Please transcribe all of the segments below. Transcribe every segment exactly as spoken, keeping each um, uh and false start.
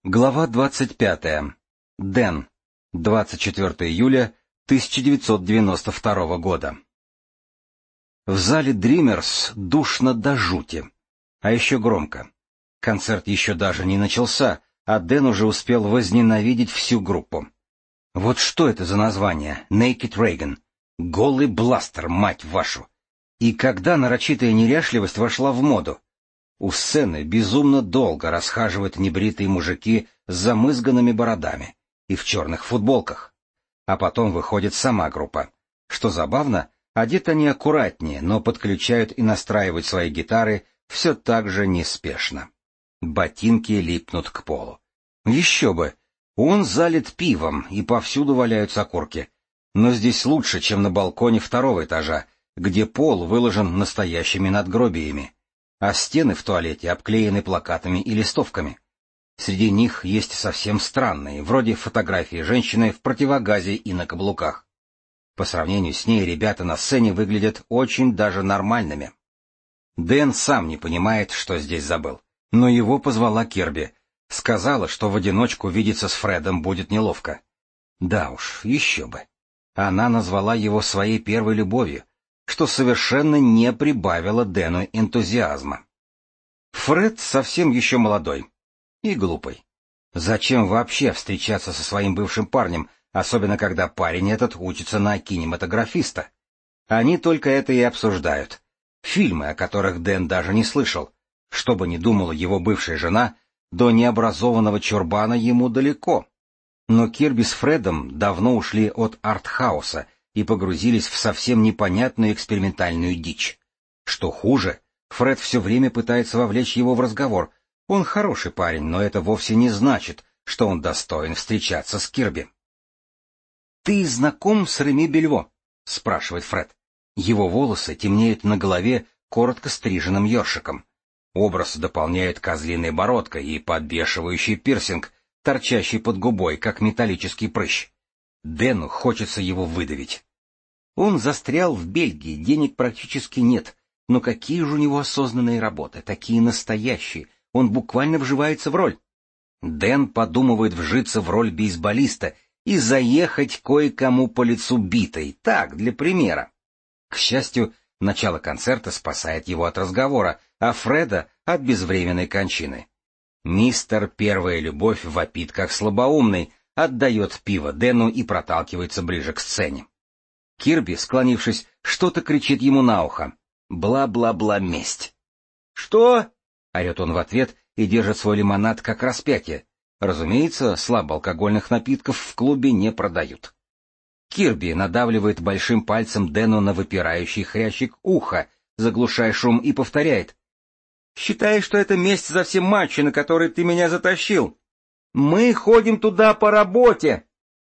Глава двадцать пятая. Дэн. двадцать четвёртого июля тысяча девятьсот девяносто второго года. В зале Dreamers душно до жути. А еще громко. Концерт еще даже не начался, а Дэн уже успел возненавидеть всю группу. Вот что это за название? Naked Reagan. Голый бластер, мать вашу. И когда нарочитая неряшливость вошла в моду? У сцены безумно долго расхаживают небритые мужики с замызганными бородами и в черных футболках. А потом выходит сама группа. Что забавно, одеты они аккуратнее, но подключают и настраивают свои гитары все так же неспешно. Ботинки липнут к полу. Еще бы! Он залит пивом, и повсюду валяются окурки. Но здесь лучше, чем на балконе второго этажа, где пол выложен настоящими надгробиями, а стены в туалете обклеены плакатами и листовками. Среди них есть совсем странные, вроде фотографии женщины в противогазе и на каблуках. По сравнению с ней ребята на сцене выглядят очень даже нормальными. Дэн сам не понимает, что здесь забыл. Но его позвала Кирби. Сказала, что в одиночку видеться с Фредом будет неловко. Да уж, еще бы. Она назвала его своей первой любовью, что совершенно не прибавило Дэну энтузиазма. Фред совсем еще молодой и глупый. Зачем вообще встречаться со своим бывшим парнем, особенно когда парень этот учится на кинематографиста? Они только это и обсуждают. Фильмы, о которых Дэн даже не слышал. Что бы ни думала его бывшая жена, до необразованного чурбана ему далеко. Но Кирби с Фредом давно ушли от артхауса и погрузились в совсем непонятную экспериментальную дичь. Что хуже, Фред все время пытается вовлечь его в разговор. Он хороший парень, но это вовсе не значит, что он достоин встречаться с Кирби. «Ты знаком с Реми Бельво?» — спрашивает Фред. Его волосы темнеют на голове коротко стриженным ёршиком. Образ дополняет козлиная бородка и подбешивающий пирсинг, торчащий под губой, как металлический прыщ. Дэну хочется его выдавить. Он застрял в Бельгии, денег практически нет, но какие же у него осознанные работы, такие настоящие, он буквально вживается в роль. Дэн подумывает вжиться в роль бейсболиста и заехать кое-кому по лицу битой, так, для примера. К счастью, начало концерта спасает его от разговора, а Фреда — от безвременной кончины. Мистер Первая Любовь вопит как слабоумный, отдает пиво Дэну и проталкивается ближе к сцене. Кирби, склонившись, что-то кричит ему на ухо. Бла-бла-бла месть. «Что?» — орет он в ответ и держит свой лимонад как распятие. Разумеется, слабоалкогольных напитков в клубе не продают. Кирби надавливает большим пальцем Дэну на выпирающий хрящик уха, заглушая шум, и повторяет. «Считай, что это месть за все матчи, на которые ты меня затащил. Мы ходим туда по работе.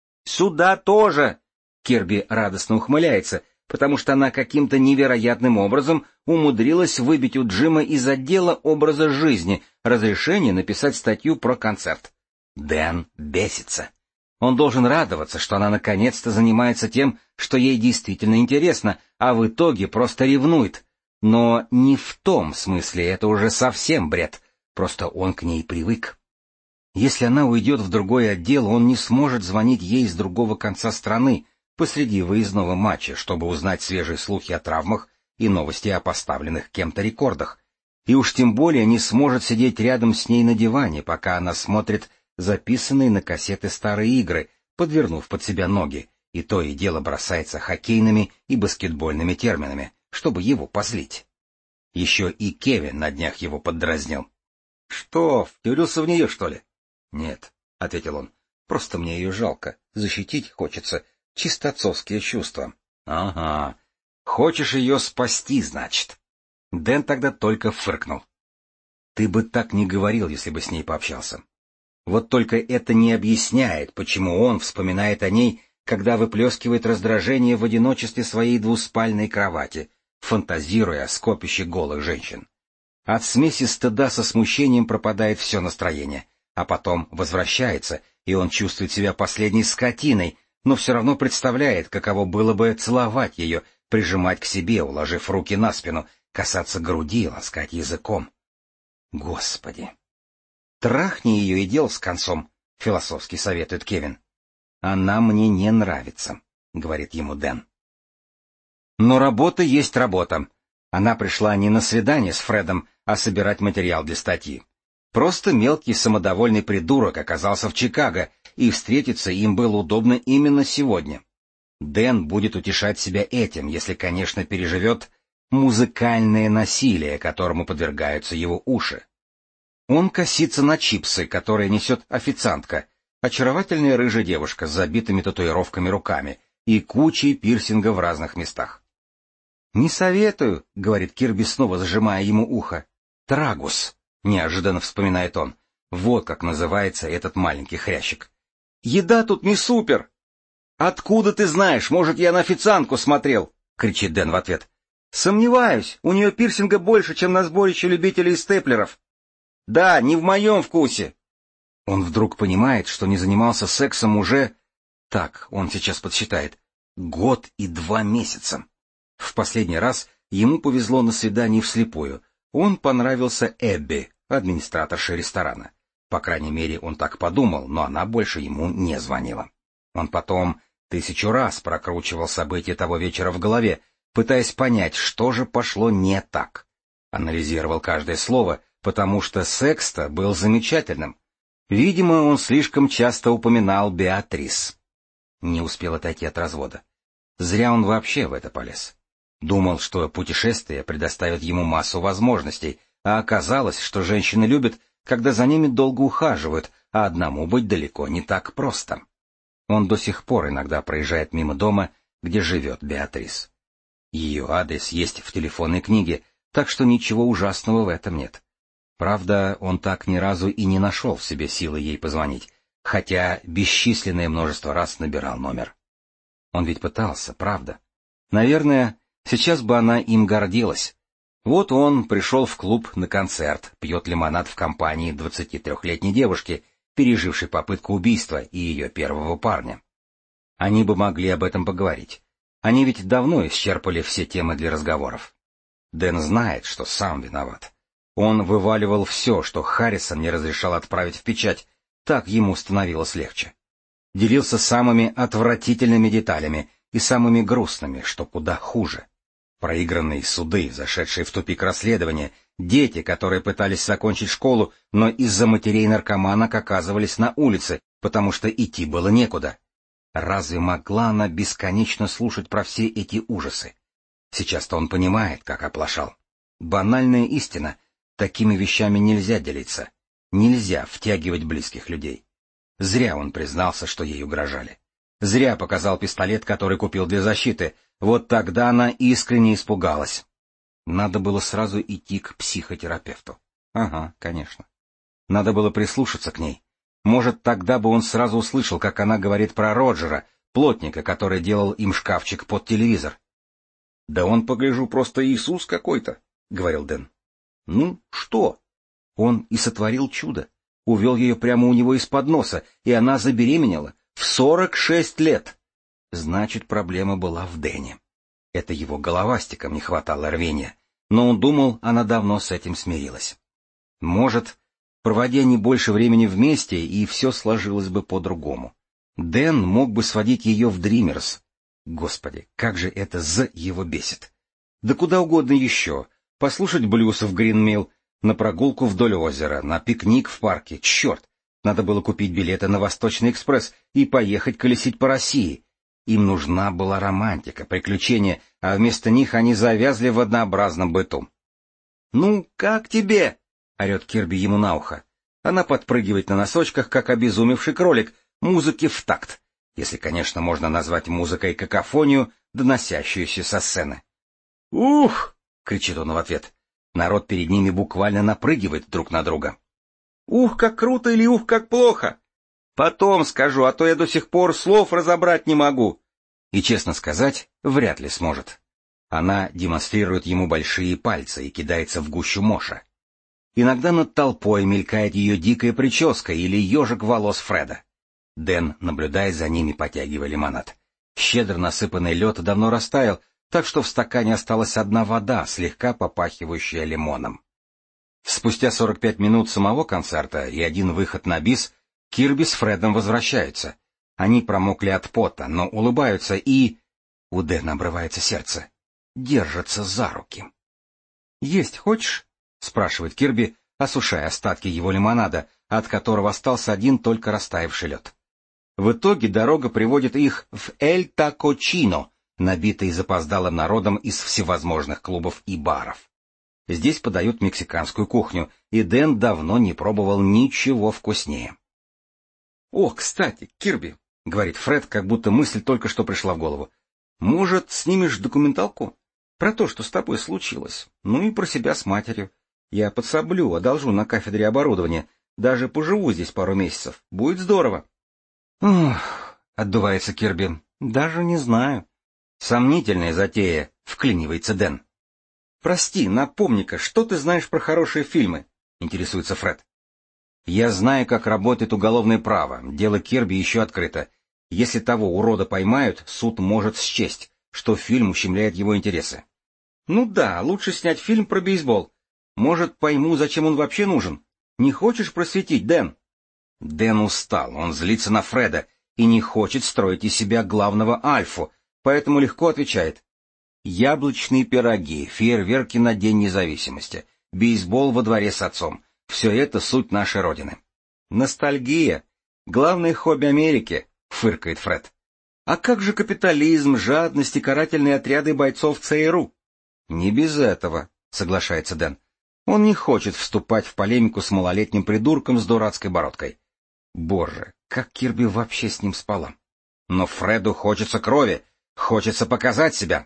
Сюда тоже!» Кирби радостно ухмыляется, потому что она каким-то невероятным образом умудрилась выбить у Джима из отдела образа жизни разрешение написать статью про концерт. Дэн бесится. Он должен радоваться, что она наконец-то занимается тем, что ей действительно интересно, а в итоге просто ревнует. Но не в том смысле, это уже совсем бред, просто он к ней привык. Если она уйдет в другой отдел, он не сможет звонить ей с другого конца страны посреди выездного матча, чтобы узнать свежие слухи о травмах и новости о поставленных кем-то рекордах. И уж тем более не сможет сидеть рядом с ней на диване, пока она смотрит записанные на кассеты старые игры, подвернув под себя ноги, и то и дело бросается хоккейными и баскетбольными терминами, чтобы его позлить. Еще и Кевин на днях его поддразнил. — Что, втюрился в нее, что ли? — Нет, — ответил он, — просто мне ее жалко, защитить хочется, чисто отцовские чувства. — Ага, хочешь ее спасти, значит. Дэн тогда только фыркнул. — Ты бы так не говорил, если бы с ней пообщался. Вот только это не объясняет, почему он вспоминает о ней, когда выплескивает раздражение в одиночестве своей двуспальной кровати, фантазируя о скопище голых женщин. От смеси стыда со смущением пропадает все настроение, а потом возвращается, и он чувствует себя последней скотиной, но все равно представляет, каково было бы целовать ее, прижимать к себе, уложив руки на спину, касаться груди, ласкать языком. Господи! Трахни ее и дел с концом, — философски советует Кевин. Она мне не нравится, — говорит ему Дэн. Но работа есть работа. Она пришла не на свидание с Фредом, а собирать материал для статьи. Просто мелкий самодовольный придурок оказался в Чикаго, и встретиться им было удобно именно сегодня. Дэн будет утешать себя этим, если, конечно, переживет музыкальное насилие, которому подвергаются его уши. Он косится на чипсы, которые несет официантка, очаровательная рыжая девушка с забитыми татуировками руками и кучей пирсинга в разных местах. «Не советую», — говорит Кирби, снова зажимая ему ухо. «Трагус», — неожиданно вспоминает он. Вот как называется этот маленький хрящик. «Еда тут не супер!» «Откуда ты знаешь? Может, я на официантку смотрел?» — кричит Дэн в ответ. «Сомневаюсь, у нее пирсинга больше, чем на сборище любителей степлеров». «Да, не в моем вкусе». Он вдруг понимает, что не занимался сексом уже... Так, он сейчас подсчитает. Год и два месяца. В последний раз ему повезло на свидании вслепую. Он понравился Эбби, администраторше ресторана. По крайней мере, он так подумал, но она больше ему не звонила. Он потом тысячу раз прокручивал события того вечера в голове, пытаясь понять, что же пошло не так. Анализировал каждое слово, потому что секс-то был замечательным. Видимо, он слишком часто упоминал Беатрис. Не успел отойти от развода. Зря он вообще в это полез. Думал, что путешествие предоставит ему массу возможностей, а оказалось, что женщины любят, когда за ними долго ухаживают, а одному быть далеко не так просто. Он до сих пор иногда проезжает мимо дома, где живет Беатрис. Ее адрес есть в телефонной книге, так что ничего ужасного в этом нет. Правда, он так ни разу и не нашел в себе силы ей позвонить, хотя бесчисленное множество раз набирал номер. Он ведь пытался, правда. Наверное, сейчас бы она им гордилась. Вот он пришел в клуб на концерт, пьет лимонад в компании двадцатитрёхлетней девушки, пережившей попытку убийства и ее первого парня. Они бы могли об этом поговорить. Они ведь давно исчерпали все темы для разговоров. Дэн знает, что сам виноват. Он вываливал все, что Харрисон не разрешал отправить в печать, так ему становилось легче. Делился самыми отвратительными деталями и самыми грустными, что куда хуже. Проигранные суды, зашедшие в тупик расследования, дети, которые пытались закончить школу, но из-за матерей-наркоманок оказывались на улице, потому что идти было некуда. Разве могла она бесконечно слушать про все эти ужасы? Сейчас-то он понимает, как оплошал. Банальная истина. Такими вещами нельзя делиться. Нельзя втягивать близких людей. Зря он признался, что ей угрожали. Зря показал пистолет, который купил для защиты. Вот тогда она искренне испугалась. Надо было сразу идти к психотерапевту. Ага, конечно. Надо было прислушаться к ней. Может, тогда бы он сразу услышал, как она говорит про Роджера, плотника, который делал им шкафчик под телевизор. — Да он, погляжу, просто Иисус какой-то, — говорил Дэн. — Ну, что? Он и сотворил чудо. Увел ее прямо у него из-под носа, и она забеременела в сорок шесть лет. Значит, проблема была в Дэне. Это его головастикам не хватало рвения, но он думал, она давно с этим смирилась. Может, проводя они больше времени вместе, и все сложилось бы по-другому. Дэн мог бы сводить ее в Дримерс. Господи, как же это «з» его бесит. Да куда угодно еще. Послушать блюз в Гринмилл, на прогулку вдоль озера, на пикник в парке. Черт! Надо было купить билеты на Восточный экспресс и поехать колесить по России. Им нужна была романтика, приключения, а вместо них они завязли в однообразном быту. «Ну, как тебе?» — орет Кирби ему на ухо. Она подпрыгивает на носочках, как обезумевший кролик, музыки в такт, если, конечно, можно назвать музыкой какофонию, доносящуюся со сцены. «Ух!» — кричит он в ответ. Народ перед ними буквально напрыгивает друг на друга. «Ух, как круто!» или «Ух, как плохо!» «Потом скажу, а то я до сих пор слов разобрать не могу». И, честно сказать, вряд ли сможет. Она демонстрирует ему большие пальцы и кидается в гущу моша. Иногда над толпой мелькает ее дикая прическа или ежик волос Фреда. Дэн наблюдает за ними, потягивая лимонад. Щедро насыпанный лед давно растаял, так что в стакане осталась одна вода, слегка попахивающая лимоном. Спустя сорок пять минут самого концерта и один выход на бис, Кирби с Фредом возвращаются. Они промокли от пота, но улыбаются и... У Дэна обрывается сердце. Держатся за руки. «Есть хочешь?» — спрашивает Кирби, осушая остатки его лимонада, от которого остался один только растаявший лед. В итоге дорога приводит их в Эль Такочино, набитый запоздалым народом из всевозможных клубов и баров. Здесь подают мексиканскую кухню, и Дэн давно не пробовал ничего вкуснее. «О, кстати, Кирби», — говорит Фред, как будто мысль только что пришла в голову, — «может, снимешь документалку? Про то, что с тобой случилось. Ну и про себя с матерью. Я подсоблю, одолжу на кафедре оборудование. Даже поживу здесь пару месяцев. Будет здорово». «Ух», — отдувается Кирби, — «даже не знаю». «Сомнительная затея», — вклинивается Дэн. «Прости, напомни-ка, что ты знаешь про хорошие фильмы?» — интересуется Фред. «Я знаю, как работает уголовное право. Дело Кирби еще открыто. Если того урода поймают, суд может счесть, что фильм ущемляет его интересы». «Ну да, лучше снять фильм про бейсбол. Может, пойму, зачем он вообще нужен. Не хочешь просветить, Дэн?» Дэн устал, он злится на Фреда и не хочет строить из себя главного альфу, поэтому легко отвечает. Яблочные пироги, фейерверки на День независимости, бейсбол во дворе с отцом — все это суть нашей Родины. Ностальгия — главное хобби Америки, — фыркает Фред. А как же капитализм, жадность и карательные отряды бойцов ЦРУ? Не без этого, — соглашается Дэн. Он не хочет вступать в полемику с малолетним придурком с дурацкой бородкой. Боже, как Кирби вообще с ним спала. Но Фреду хочется крови, хочется показать себя.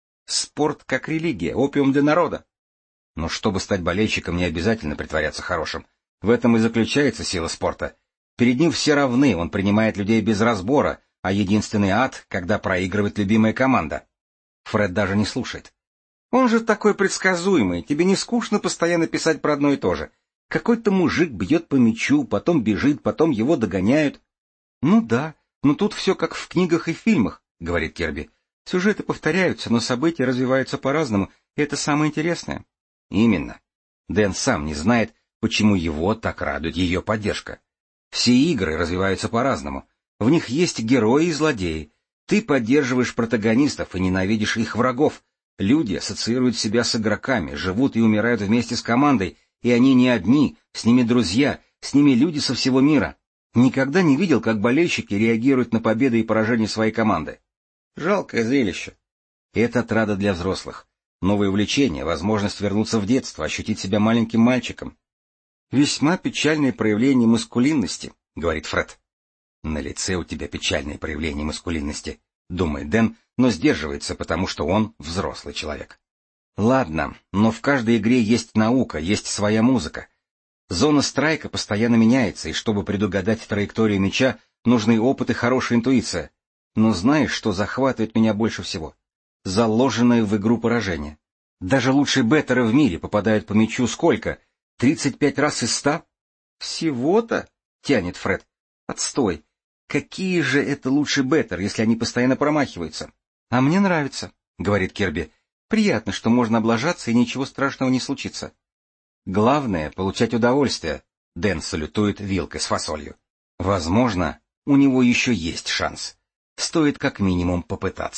Спорт как религия, опиум для народа. Но чтобы стать болельщиком, не обязательно притворяться хорошим. В этом и заключается сила спорта. Перед ним все равны, он принимает людей без разбора, а единственный ад, когда проигрывает любимая команда. Фред даже не слушает. Он же такой предсказуемый, тебе не скучно постоянно писать про одно и то же. Какой-то мужик бьет по мячу, потом бежит, потом его догоняют. Ну да, но тут все как в книгах и фильмах, говорит Кирби. Сюжеты повторяются, но события развиваются по-разному, и это самое интересное. Именно. Дэн сам не знает, почему его так радует ее поддержка. Все игры развиваются по-разному. В них есть герои и злодеи. Ты поддерживаешь протагонистов и ненавидишь их врагов. Люди ассоциируют себя с игроками, живут и умирают вместе с командой, и они не одни, с ними друзья, с ними люди со всего мира. Никогда не видел, как болельщики реагируют на победы и поражения своей команды. Жалкое зрелище. Это отрада для взрослых. Новое увлечение, возможность вернуться в детство, ощутить себя маленьким мальчиком. Весьма печальное проявление маскулинности, говорит Фред. На лице у тебя печальное проявление маскулинности, думает Дэн, но сдерживается, потому что он взрослый человек. Ладно, но в каждой игре есть наука, есть своя музыка. Зона страйка постоянно меняется, и чтобы предугадать траекторию мяча, нужны опыт и хорошая интуиция. Но знаешь, что захватывает меня больше всего? Заложенное в игру поражение. Даже лучшие беттеры в мире попадают по мячу сколько? Тридцать пять раз из ста? Всего-то? Тянет Фред. Отстой. Какие же это лучшие беттеры, если они постоянно промахиваются? А мне нравится, говорит Кирби. Приятно, что можно облажаться и ничего страшного не случится. Главное — получать удовольствие. Дэн салютует вилкой с фасолью. Возможно, у него еще есть шанс. Стоит как минимум попытаться.